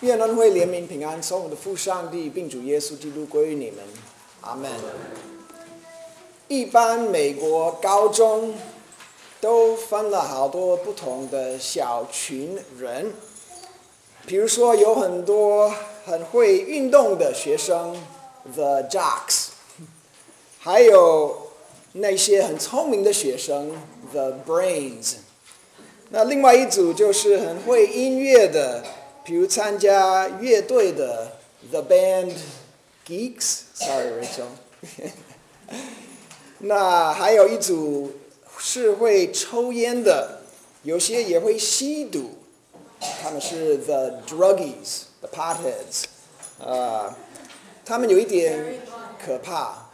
愿恩惠、怜悯、平安从我们的父上帝并主耶稣基督归于你们，阿们。一般美国高中都分了好多不同的小群人，比如说有很多很会运动的学生 ，the jocks， 还有那些很聪明的学生 ，the brains。那另外一组就是很会音乐的，比如参加乐队的 the band geeks。Sorry Rachel 。那还有一组是会抽烟的，有些也会吸毒，他们是 the druggies，the potheads。他们有一点可怕，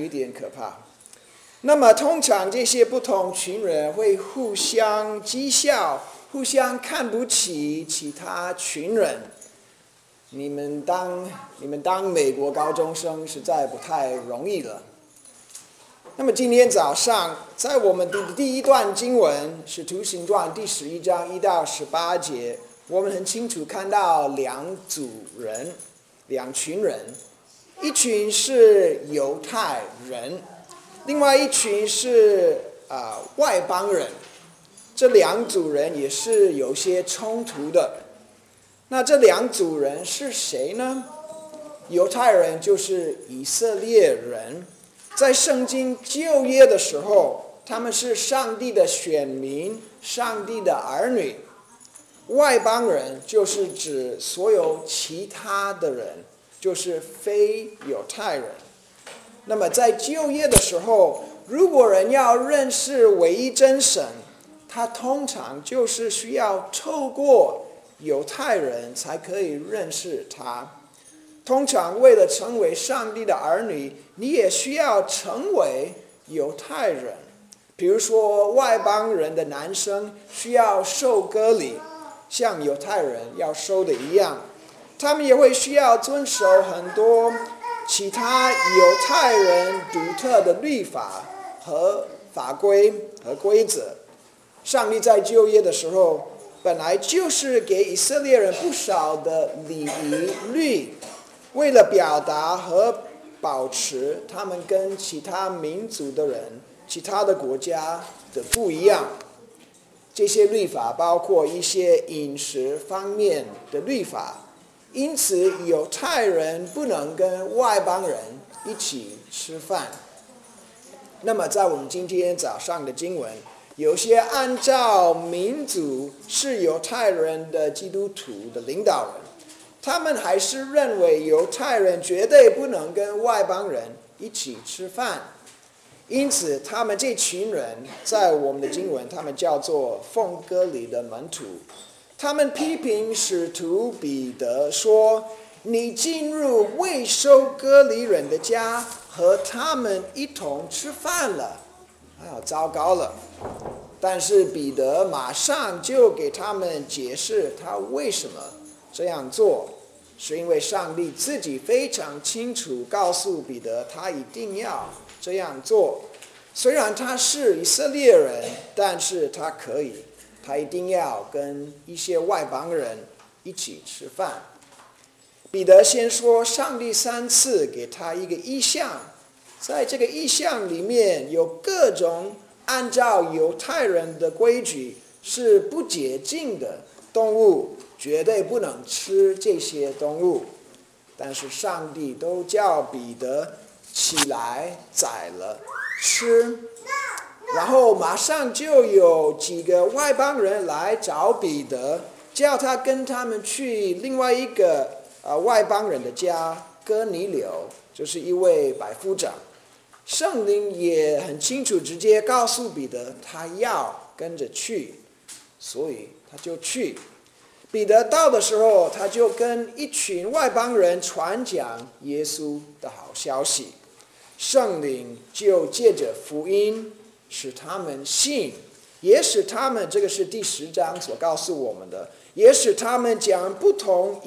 那么通常这些不同群人会互相讥笑，互相看不起其他群人。你们当美国高中生实在不太容易了。那么今天早上，在我们的第一段经文《使徒行传》第11章1到18节，我们很清楚看到两群人，一群是犹太人，另外一群是外邦人。这两组人也是有些冲突的。那这两组人是谁呢？犹太人就是以色列人。在圣经旧约的时候，他们是上帝的选民，上帝的儿女。外邦人就是指所有其他的人，就是非犹太人。那么在旧约的时候，如果人要认识唯一真神，他通常就是需要透过犹太人才可以认识他。通常为了成为上帝的儿女，你也需要成为犹太人。比如说外邦人的男生需要受割礼，像犹太人要受的一样。他们也会需要遵守很多其他犹太人独特的律法和法规和规则。上帝在旧约的时候，本来就是给以色列人不少的礼仪律，为了表达和保持他们跟其他民族的人、其他的国家的不一样。这些律法包括一些饮食方面的律法，因此犹太人不能跟外邦人一起吃饭。那么在我们今天早上的经文，有些按照民族是犹太人的基督徒的领导人，他们还是认为犹太人绝对不能跟外邦人一起吃饭。因此他们这群人在我们的经文，他们叫做奉割礼的门徒。他们批评使徒彼得说，你进入未受割礼人的家，和他们一同吃饭了。糟糕了。但是彼得马上就给他们解释他为什么这样做，是因为上帝自己非常清楚告诉彼得，他一定要这样做。虽然他是以色列人，但是他一定要跟一些外邦人一起吃饭。彼得先说，上帝3次给他一个异象，在这个异象里面有各种按照犹太人的规矩是不洁净的动物，绝对不能吃这些动物。但是上帝都叫彼得起来宰了吃，然后马上就有几个外邦人来找彼得，叫他跟他们去另外一个外邦人的家，哥尼流，就是一位百夫长。圣灵也很清楚直接告诉彼得，他要跟着去，所以他就去。彼得到的时候，他就跟一群外邦人传讲耶稣的好消息。圣灵就借着福音使他们信，也使他们，这个是第10章所告诉我们的，也使他们讲不同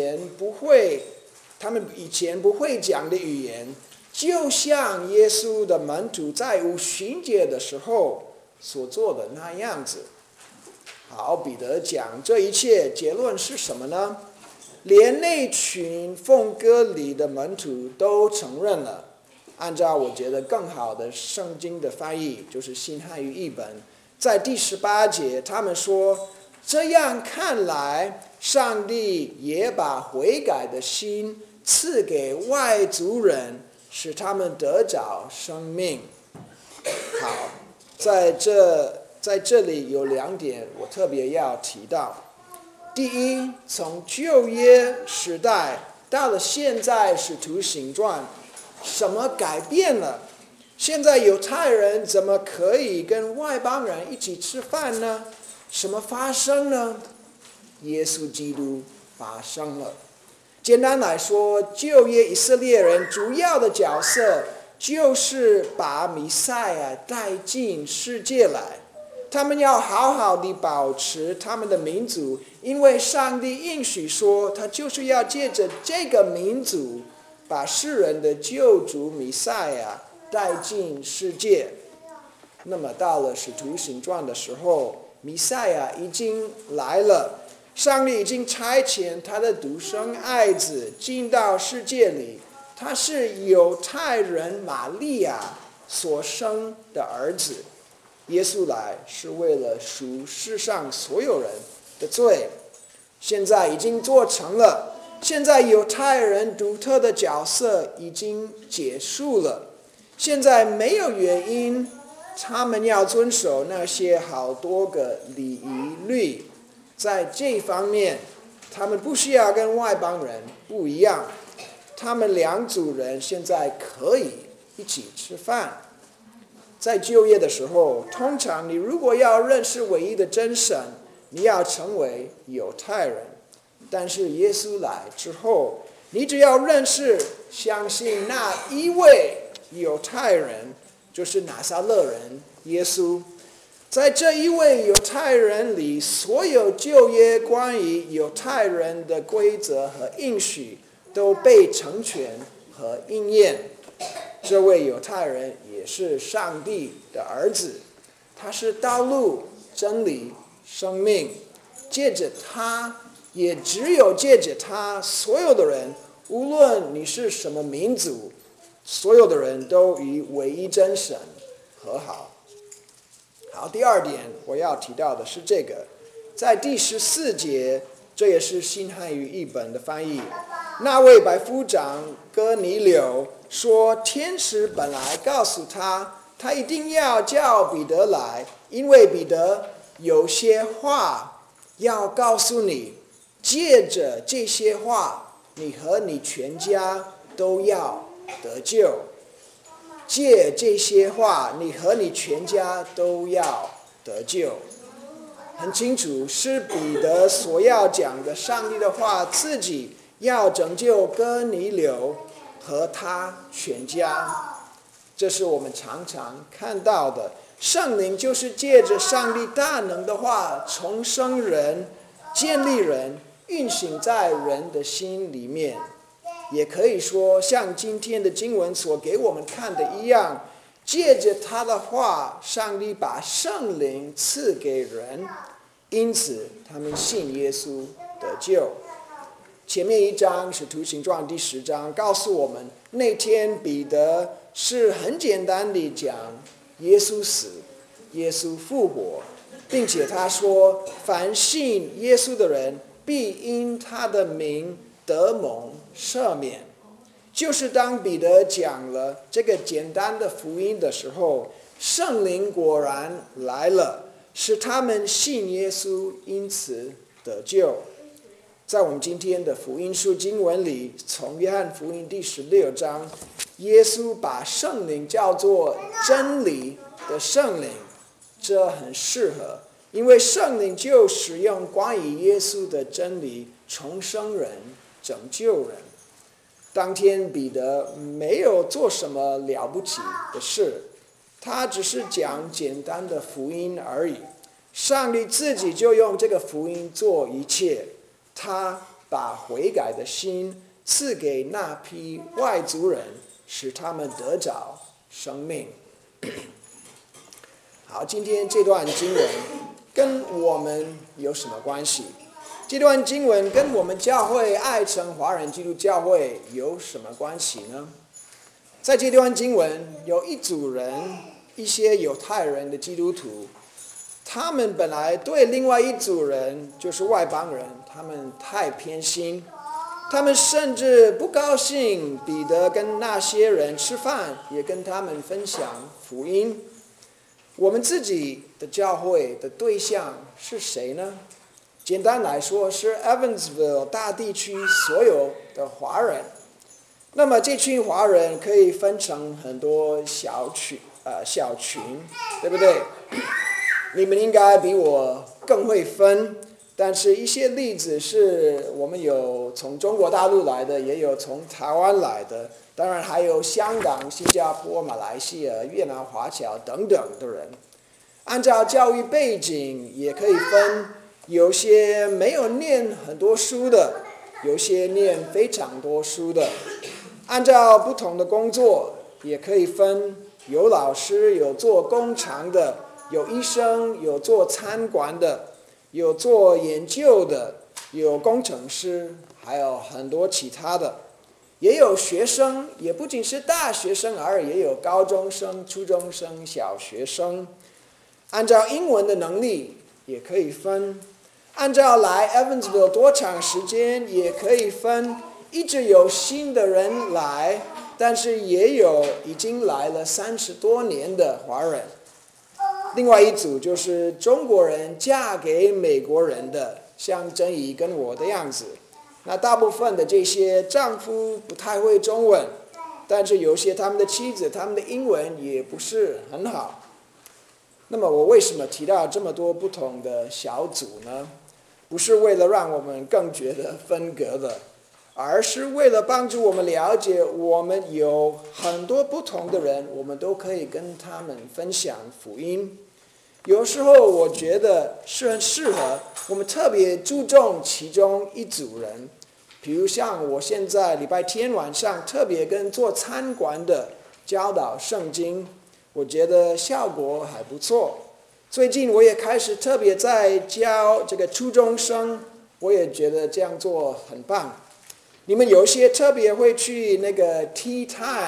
他们以前不会讲的语言，就像耶稣的门徒在五旬节的时候所做的那样子。好，彼得讲这一切结论是什么呢？ 连那群奉割礼的门徒都承认了。按照我觉得更好的圣经的翻译，就是新汉语译本，在第18节，他们说：这样看来，上帝也把悔改的心赐给外族人，使他们得着生命。好，在这里有2点我特别要提到。第一，从旧约时代到了现在使徒行传，什么改变了？现在犹太人怎么可以跟外邦人一起吃饭呢？什么发生呢？耶稣基督发生了。简单来说，旧约以色列人主要的角色就是把弥赛亚带进世界来。他们要好好地保持他们的民族，因为上帝应许说，他就是要借着这个民族，把世人的救主弥赛亚带进世界。那么到了使徒行传的时候，弥赛亚已经来了，上帝已经差遣他的独生爱子进到世界里，他是犹太人玛利亚所生的儿子。耶稣来是为了赎世上所有人的罪，现在已经做成了。现在犹太人独特的角色已经结束了，现在没有原因他们要遵守那些好多个礼仪律，在这方面他们不需要跟外邦人不一样，他们2组人现在可以一起吃饭。在就业的时候，通常你如果要认识唯一的真神，你要成为犹太人。但是耶稣来之后，你只要认识相信那一位犹太人，就是拿撒勒人耶稣。在这一位犹太人里，所有旧约关于犹太人的规则和应许都被成全和应验。这位犹太人也是上帝的儿子，他是道路、真理、生命。借着他，也只有借着他，所有的人，无论你是什么民族，所有的人都与唯一真神和好。好，第2点我要提到的是这个，在第14节，这也是新汉语译本的翻译。那位百夫长哥尼流说，天使本来告诉他，他一定要叫彼得来，因为彼得有些话要告诉你，借着这些话，你和你全家都要得救。借这些话，你和你全家都要得救。很清楚，是彼得所要讲的上帝的话，自己要拯救哥尼流和他全家。这是我们常常看到的，圣灵就是借着上帝大能的话重生人、建立人、运行在人的心里面。也可以说像今天的经文所给我们看的一样，借着他的话，上帝把圣灵赐给人，因此他们信耶稣得救。前面1章使徒行传第10章告诉我们，那天彼得是很简单地讲耶稣死，耶稣复活，并且他说，凡信耶稣的人必因他的名得蒙赦免。就是当彼得讲了这个简单的福音的时候，圣灵果然来了，使他们信耶稣，因此得救。在我们今天的福音书经文里，从约翰福音第16章，耶稣把圣灵叫做真理的圣灵，这很适合，因为圣灵就使用关于耶稣的真理重生人、拯救人。当天彼得没有做什么了不起的事，他只是讲简单的福音而已。上帝自己就用这个福音做一切，他把悔改的心赐给那批外族人，使他们得着生命。好，今天这段经文跟我们有什么关系？ 这段经文跟我们教会爱城华人基督教会有什么关系呢？在这段经文有一组人，一些犹太人的基督徒，他们本来对另外一组人，就是外邦人，他们太偏心，他们甚至不高兴彼得跟那些人吃饭，也跟他们分享福音。我们自己的教会的对象是谁呢？简单来说，是 Evansville 大地区所有的华人。那么这群华人可以分成很多小群，对不对？你们应该比我更会分。但是一些例子是我们有从中国大陆来的，也有从台湾来的，当然还有香港、新加坡、马来西亚、越南华侨等等的人。按照教育背景也可以分，有些没有念很多书的，有些念非常多书的。按照不同的工作也可以分，有老师，有做工厂的，有医生，有做餐馆的，有做研究的，有工程师，还有很多其他的。也有学生，也不仅是大学生而已，也有高中生、初中生、小学生。按照英文的能力也可以分，按照来 Evansville 多长时间也可以分，一直有新的人来，但是也有已经来了30多年的华人。另外一组就是中国人嫁给美国人的，像珍怡跟我的样子。那大部分的这些丈夫不太会中文，但是有些他们的妻子，他们的英文也不是很好。那么我为什么提到这么多不同的小组呢？不是为了让我们更觉得分隔的，而是为了帮助我们了解，我们有很多不同的人，我们都可以跟他们分享福音。有时候我觉得是很适合我们特别注重其中一组人，比如像我现在礼拜天晚上特别跟做餐馆的教导圣经，我觉得效果还不错。最近我也开始特别在教这个初中生，我也觉得这样做很棒。你们有些特别会去那个 tea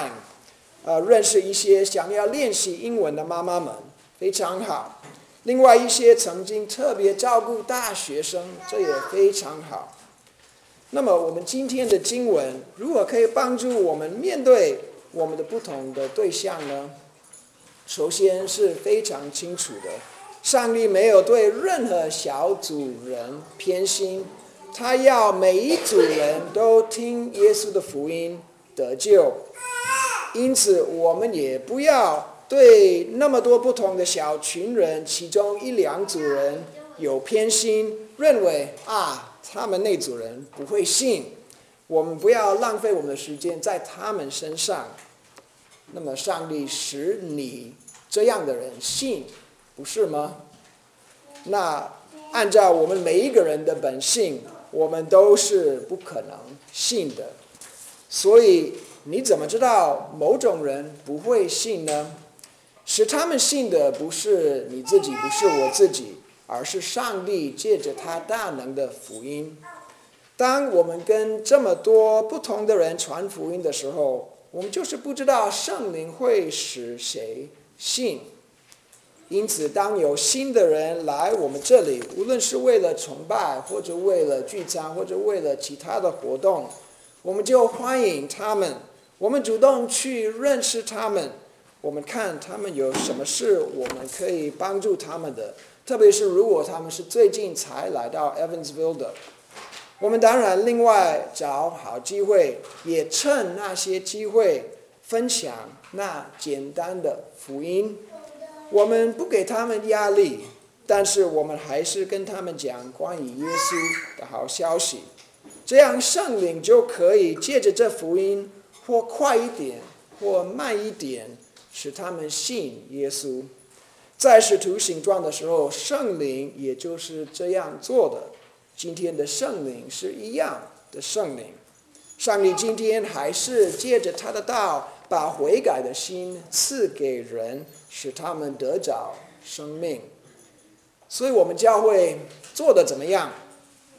time，认识一些想要练习英文的妈妈们，非常好。另外一些曾经特别照顾大学生，这也非常好。那么我们今天的经文如何可以帮助我们面对我们的不同的对象呢？首先是非常清楚的，上帝没有对任何小组人偏心，他要每一组人都听耶稣的福音得救。因此我们也不要对那么多不同的小群人，其中1、2组人有偏心，认为他们那组人不会信，我们不要浪费我们的时间在他们身上。那么上帝使你这样的人信，不是吗？那按照我们每一个人的本性，我们都是不可能信的。所以你怎么知道某种人不会信呢？使他们信的不是你自己，不是我自己，而是上帝借着他大能的福音。当我们跟这么多不同的人传福音的时候，我们就是不知道圣灵会使谁信。因此当有新的人来我们这里，无论是为了崇拜，或者为了聚餐，或者为了其他的活动，我们就欢迎他们，我们主动去认识他们，我们看他们有什么事我们可以帮助他们的，特别是如果他们是最近才来到 Evansville 的，我们当然另外找好机会，也趁那些机会分享那简单的福音。我们不给他们压力，但是我们还是跟他们讲关于耶稣的好消息，这样圣灵就可以借着这福音，或快一点或慢一点，使他们信耶稣。在使徒行传的时候，圣灵也就是这样做的。今天的圣灵是一样的圣灵，上帝今天还是借着他的道，把悔改的心赐给人，使他们得着生命。所以我们教会做得怎么样？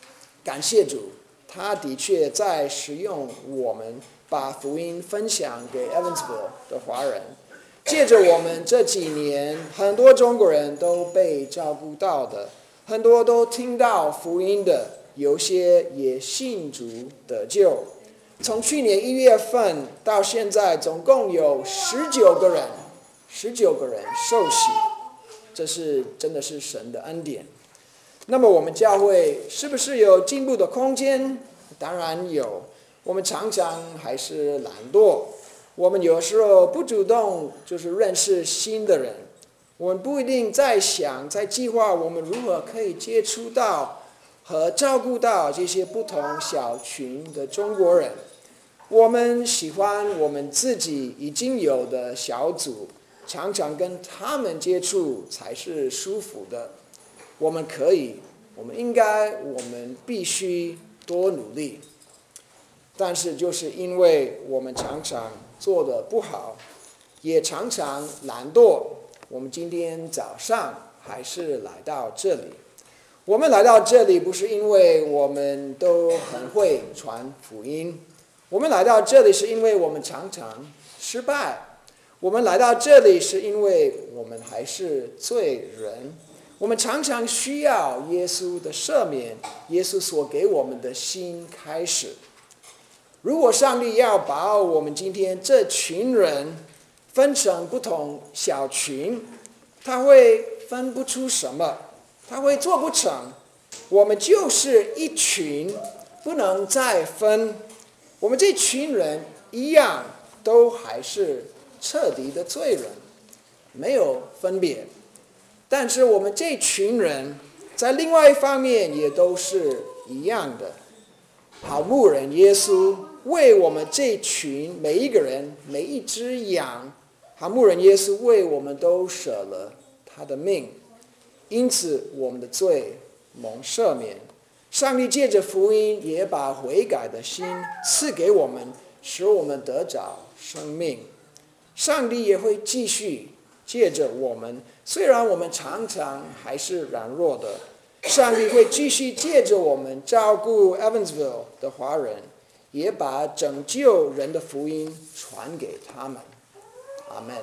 感谢主，他的确在使用我们把福音分享给 Evansville 的华人。借着我们这几年，很多中国人都被照顾到的，很多都听到福音的，有些也信主得救。从去年1月份到现在，总共有19个人受洗，这是真的是神的恩典。那么我们教会是不是有进步的空间？当然有，我们常常还是懒惰。我们有时候不主动就是认识新的人，我们不一定在计划我们如何可以接触到和照顾到这些不同小群的中国人。我们喜欢我们自己已经有的小组，常常跟他们接触才是舒服的。我们应该，我们必须多努力。但是就是因为我们常常做得不好，也常常懒惰，我们今天早上还是来到这里。我们来到这里不是因为我们都很会传福音，我们来到这里是因为我们常常失败，我们来到这里是因为我们还是罪人，我们常常需要耶稣的赦免，耶稣所给我们的新开始。如果上帝要把我们今天这群人分成不同小群，他会分不出什么，他会做不成。我们就是一群，不能再分。我们这群人一样，都还是彻底的罪人，没有分别。但是我们这群人在另外一方面也都是一样的。好牧人耶稣为我们这群每一个人，每一只羊，好牧人耶稣为我们都舍了他的命，因此我们的罪蒙赦免。上帝借着福音也把悔改的心赐给我们，使我们得着生命。上帝也会继续借着我们，虽然我们常常还是软弱的，上帝会继续借着我们照顾 Evansville 的华人，也把拯救人的福音传给他们。阿们。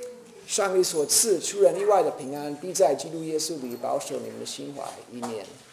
上帝所赐出人意外的平安，必在基督耶稣里保守你们的心怀意念。